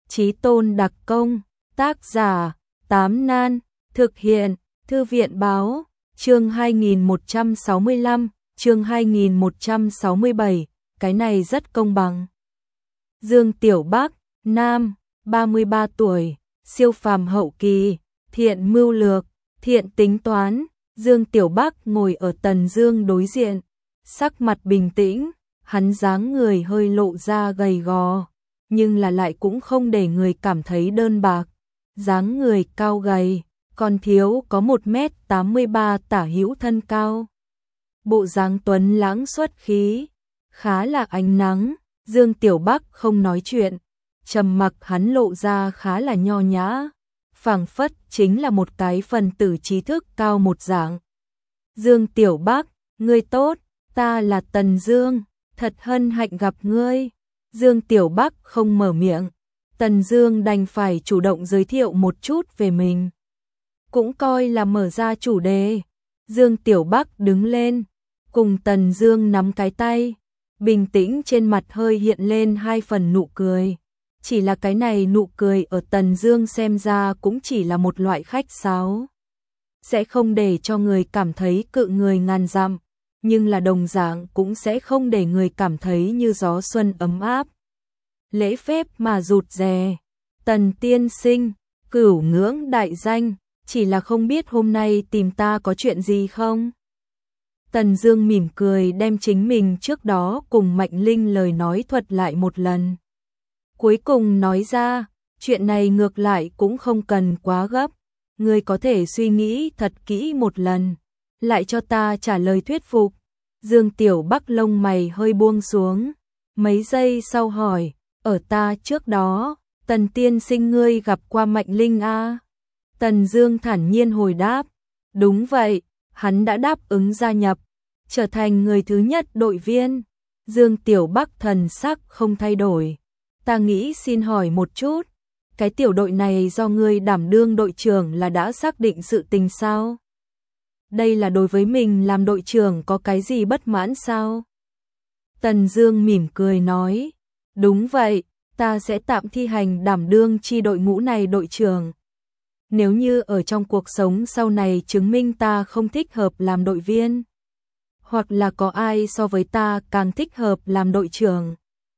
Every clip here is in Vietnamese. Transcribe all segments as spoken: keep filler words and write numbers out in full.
Chí tôn đặc công, tác giả, Tám Nan, thực hiện, Thư viện báo, chương hai nghìn một trăm sáu mươi lăm, chương hai nghìn một trăm sáu mươi bảy, cái này rất công bằng. Dương Tiểu Bắc, nam, ba mươi ba tuổi, siêu phàm hậu kỳ, thiện mưu lược, thiện tính toán. Dương Tiểu Bắc ngồi ở Tần Dương đối diện, sắc mặt bình tĩnh, hắn dáng người hơi lộ ra gầy gò, nhưng là lại cũng không để người cảm thấy đơn bạc. Dáng người cao gầy, còn thiếu có một mét tám mươi ba tả hữu thân cao. Bộ dáng tuấn lãng xuất khí, khá là ánh nắng. Dương Tiểu Bắc không nói chuyện, trầm mặc, hắn lộ ra khá là nho nhã, phảng phất chính là một cái phần tử trí thức cao một dạng. Dương Tiểu Bắc, ngươi tốt, ta là Tần Dương, thật hân hạnh gặp ngươi. Dương Tiểu Bắc không mở miệng, Tần Dương đành phải chủ động giới thiệu một chút về mình, cũng coi là mở ra chủ đề. Dương Tiểu Bắc đứng lên, cùng Tần Dương nắm cái tay, bình tĩnh trên mặt hơi hiện lên hai phần nụ cười. Chỉ là cái này nụ cười ở Tần Dương xem ra cũng chỉ là một loại khách sáo, sẽ không để cho người cảm thấy cự người ngàn dặm, nhưng là đồng dạng cũng sẽ không để người cảm thấy như gió xuân ấm áp. Lễ phép mà rụt rè. Tần tiên sinh, cửu ngưỡng đại danh, chỉ là không biết hôm nay tìm ta có chuyện gì không? Tần Dương mỉm cười đem chính mình trước đó cùng Mạnh Linh lời nói thuật lại một lần. Cuối cùng nói ra, chuyện này ngược lại cũng không cần quá gấp, ngươi có thể suy nghĩ thật kỹ một lần, lại cho ta trả lời thuyết phục. Dương Tiểu Bắc lông mày hơi buông xuống, mấy giây sau hỏi, ở ta trước đó, Tần tiên sinh ngươi gặp qua Mạnh Linh a? Tần Dương thản nhiên hồi đáp, đúng vậy, hắn đã đáp ứng gia nhập, trở thành người thứ nhất đội viên. Dương Tiểu Bắc thần sắc không thay đổi. Ta nghĩ xin hỏi một chút, cái tiểu đội này do ngươi đảm đương đội trưởng là đã xác định sự tình sao? Đây là đối với mình làm đội trưởng có cái gì bất mãn sao? Tần Dương mỉm cười nói, đúng vậy, ta sẽ tạm thi hành đảm đương chi đội ngũ này đội trưởng. Nếu như ở trong cuộc sống sau này chứng minh ta không thích hợp làm đội viên, hoặc là có ai so với ta càng thích hợp làm đội trưởng,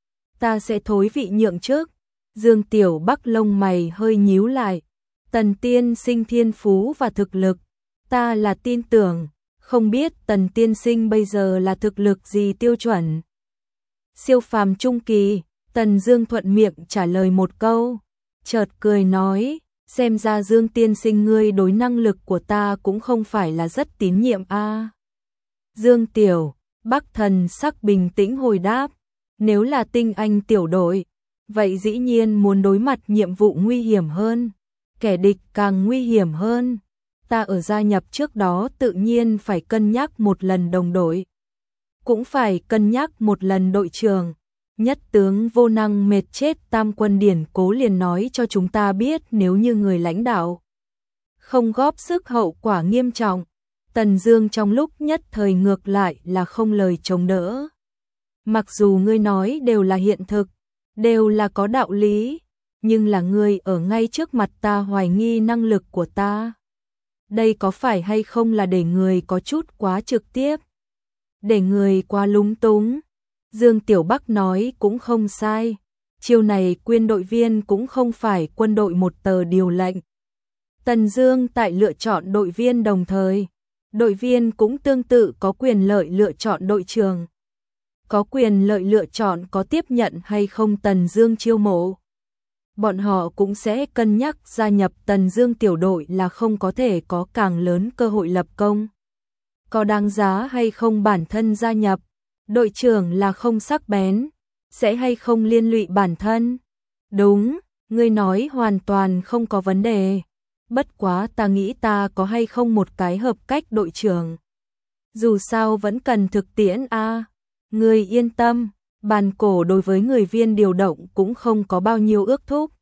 ta sẽ thối vị nhượng chức. Dương Tiểu Bắc lông mày hơi nhíu lại, Tần tiên sinh thiên phú và thực lực, ta là tin tưởng, không biết Tần tiên sinh bây giờ là thực lực gì tiêu chuẩn? Siêu phàm trung kỳ. Tần Dương thuận miệng trả lời một câu, chợt cười nói, xem ra Dương tiên sinh ngươi đối năng lực của ta cũng không phải là rất tín nhiệm a. À. Dương Tiểu Bắc thần sắc bình tĩnh hồi đáp, nếu là tinh anh tiểu đội, vậy dĩ nhiên muốn đối mặt nhiệm vụ nguy hiểm hơn, kẻ địch càng nguy hiểm hơn. Ta ở gia nhập trước đó tự nhiên phải cân nhắc một lần đồng đội, cũng phải cân nhắc một lần đội trưởng. Nhất tướng vô năng mệt chết tam quân điển cố liền nói cho chúng ta biết, nếu như người lãnh đạo không góp sức hậu quả nghiêm trọng. Tần Dương trong lúc nhất thời ngược lại là không lời chống đỡ. Mặc dù ngươi nói đều là hiện thực, đều là có đạo lý, nhưng là ngươi ở ngay trước mặt ta hoài nghi năng lực của ta. Đây có phải hay không là để người có chút quá trực tiếp, để người quá lúng túng? Dương Tiểu Bắc nói cũng không sai, chiêu này quyên đội viên cũng không phải quân đội một tờ điều lệnh. Tần Dương tại lựa chọn đội viên đồng thời, đội viên cũng tương tự có quyền lợi lựa chọn đội trưởng, có quyền lợi lựa chọn có tiếp nhận hay không Tần Dương chiêu mộ. Bọn họ cũng sẽ cân nhắc gia nhập Tần Dương tiểu đội là không có thể có càng lớn cơ hội lập công, có đáng giá hay không bản thân gia nhập. Đội trưởng là không sắc bén, sẽ hay không liên lụy bản thân. Đúng, ngươi nói hoàn toàn không có vấn đề. Bất quá ta nghĩ ta có hay không một cái hợp cách đội trưởng. Dù sao vẫn cần thực tiễn a. À. Ngươi yên tâm, bàn cổ đối với người viên điều động cũng không có bao nhiêu ước thúc,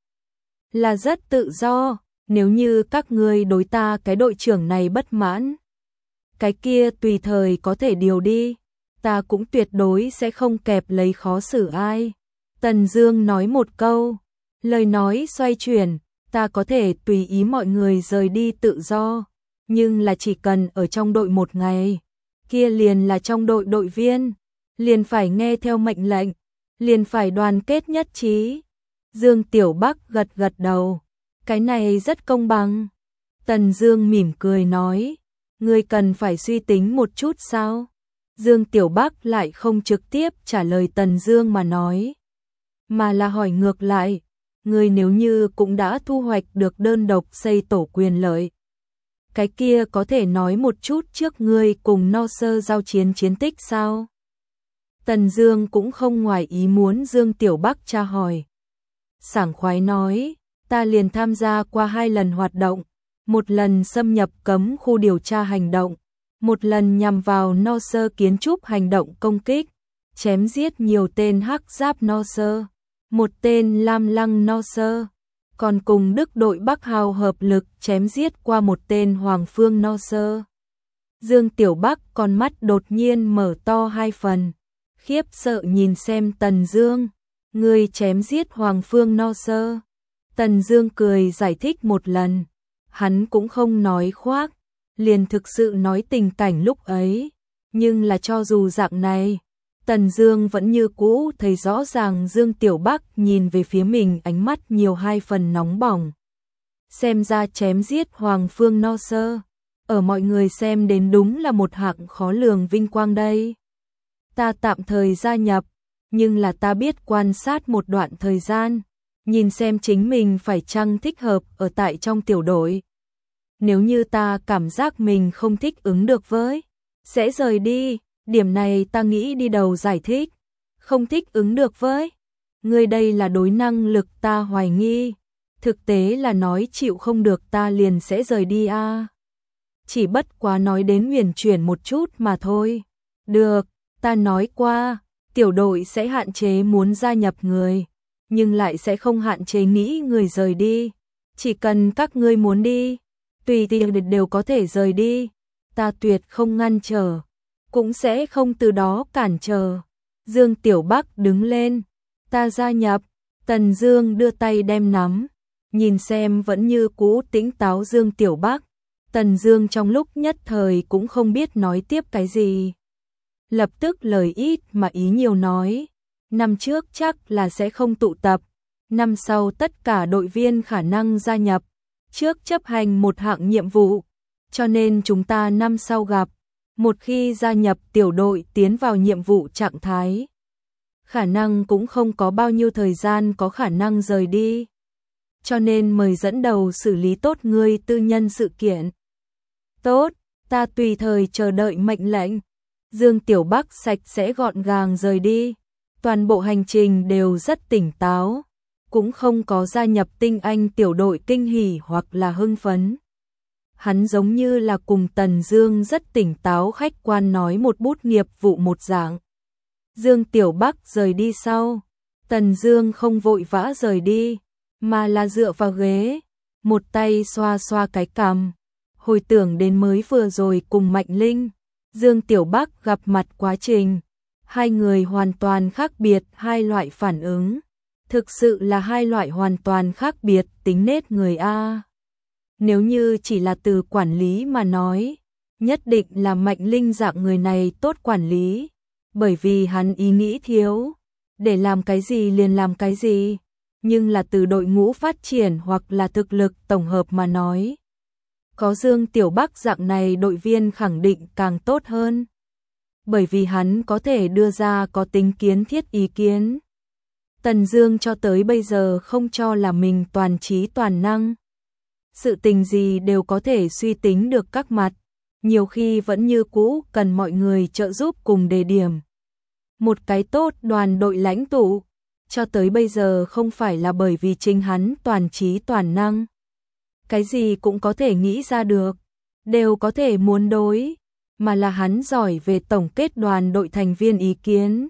là rất tự do. Nếu như các ngươi đối ta cái đội trưởng này bất mãn, cái kia tùy thời có thể điều đi. Ta cũng tuyệt đối sẽ không kẹp lấy khó xử ai. Tần Dương nói một câu, Lời nói xoay chuyển, ta có thể tùy ý mọi người rời đi tự do, nhưng là chỉ cần ở trong đội một ngày, kia liền là trong đội đội viên, liền phải nghe theo mệnh lệnh, liền phải đoàn kết nhất trí. Dương Tiểu Bắc gật gật đầu, cái này rất công bằng. Tần Dương mỉm cười nói, ngươi cần phải suy tính một chút sao? Dương Tiểu Bắc lại không trực tiếp trả lời Tần Dương mà nói, mà là hỏi ngược lại, ngươi nếu như cũng đã thu hoạch được đơn độc xây tổ quyền lợi, cái kia có thể nói một chút trước ngươi cùng No Sơ giao chiến chiến tích sao? Tần Dương cũng không ngoài ý muốn Dương Tiểu Bắc tra hỏi. Sảng khoái nói, ta liền tham gia qua hai lần hoạt động, một lần xâm nhập cấm khu điều tra hành động, một lần nhằm vào No Sơ kiến trúc hành động công kích, chém giết nhiều tên hắc giáp No Sơ, một tên lam lăng No Sơ, còn cùng Đức đội Bắc Hào hợp lực chém giết qua một tên Hoàng Phương No Sơ. Dương Tiểu Bắc con mắt đột nhiên mở to hai phần, khiếp sợ nhìn xem Tần Dương, ngươi chém giết Hoàng Phương No Sơ. Tần Dương cười giải thích một lần, hắn cũng không nói khoác, liền thực sự nói tình cảnh lúc ấy, nhưng là cho dù dạng này, Tần Dương vẫn như cũ thấy rõ ràng Dương Tiểu Bắc nhìn về phía mình ánh mắt nhiều hai phần nóng bỏng. Xem ra chém giết Hoàng Phương No Sơ, ở mọi người xem đến đúng là một hạng khó lường vinh quang đây. Ta tạm thời gia nhập, nhưng là ta biết quan sát một đoạn thời gian, nhìn xem chính mình phải chăng thích hợp ở tại trong tiểu đội. Nếu như ta cảm giác mình không thích ứng được với, sẽ rời đi, điểm này ta nghĩ đi đầu giải thích. Không thích ứng được với, ngươi đây là đối năng lực ta hoài nghi, thực tế là nói chịu không được ta liền sẽ rời đi a. À. Chỉ bất quá nói đến huyền chuyển một chút mà thôi. Được, ta nói qua, tiểu đội sẽ hạn chế muốn gia nhập người, nhưng lại sẽ không hạn chế nghĩ người rời đi. Chỉ cần các ngươi muốn đi, tùy tiện đều có thể rời đi, ta tuyệt không ngăn trở, cũng sẽ không từ đó cản trở. Dương Tiểu Bắc đứng lên, ta gia nhập. Tần Dương đưa tay đem nắm, nhìn xem vẫn như cũ tĩnh táo Dương Tiểu Bắc. Tần Dương trong lúc nhất thời cũng không biết nói tiếp cái gì. Lập tức lời ít mà ý nhiều nói, năm trước chắc là sẽ không tụ tập, năm sau tất cả đội viên khả năng gia nhập, trước chấp hành một hạng nhiệm vụ, cho nên chúng ta năm sau gặp, một khi gia nhập tiểu đội tiến vào nhiệm vụ trạng thái, khả năng cũng không có bao nhiêu thời gian có khả năng rời đi. Cho nên mời dẫn đầu xử lý tốt ngươi tư nhân sự kiện. Tốt, ta tùy thời chờ đợi mệnh lệnh. Dương Tiểu Bắc sạch sẽ gọn gàng rời đi, toàn bộ hành trình đều rất tỉnh táo, cũng không có gia nhập tinh anh tiểu đội kinh hỉ hoặc là hưng phấn. Hắn giống như là cùng Tần Dương rất tỉnh táo khách quan nói một bút nghiệp vụ một dạng. Dương Tiểu Bắc rời đi sau, Tần Dương không vội vã rời đi, mà là dựa vào ghế, một tay xoa xoa cái cằm, hồi tưởng đến mới vừa rồi cùng Mạnh Linh, Dương Tiểu Bắc gặp mặt quá trình, hai người hoàn toàn khác biệt hai loại phản ứng, thực sự là hai loại hoàn toàn khác biệt tính nết người a. Nếu như chỉ là từ quản lý mà nói, nhất định là Mạnh Linh dạng người này tốt quản lý, bởi vì hắn ý nghĩ thiếu, để làm cái gì liền làm cái gì, nhưng là từ đội ngũ phát triển hoặc là thực lực tổng hợp mà nói, có Dương Tiểu Bắc dạng này đội viên khẳng định càng tốt hơn, bởi vì hắn có thể đưa ra có tính kiến thiết ý kiến. Tần Dương cho tới bây giờ không cho là mình toàn trí toàn năng, sự tình gì đều có thể suy tính được các mặt, nhiều khi vẫn như cũ cần mọi người trợ giúp cùng đề điểm. Một cái tốt đoàn đội lãnh tụ, cho tới bây giờ không phải là bởi vì chính hắn toàn trí toàn năng, cái gì cũng có thể nghĩ ra được, đều có thể muốn đối, mà là hắn giỏi về tổng kết đoàn đội thành viên ý kiến,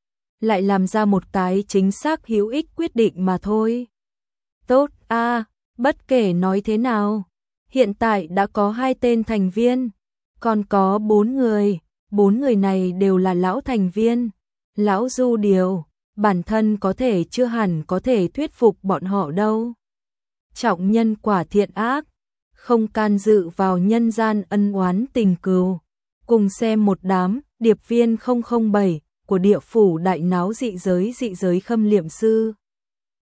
lại làm ra một cái chính xác hữu ích quyết định mà thôi. Tốt a, à, bất kể nói thế nào, hiện tại đã có hai tên thành viên, còn có bốn người, bốn người này đều là lão thành viên, lão Du Điều, bản thân có thể chưa hẳn có thể thuyết phục bọn họ đâu. Trọng nhân quả thiện ác, không can dự vào nhân gian ân oán tình cừu. Cùng xem một đám điệp viên không không bảy của địa phủ đại náo dị giới dị giới Khâm Liệm Sư.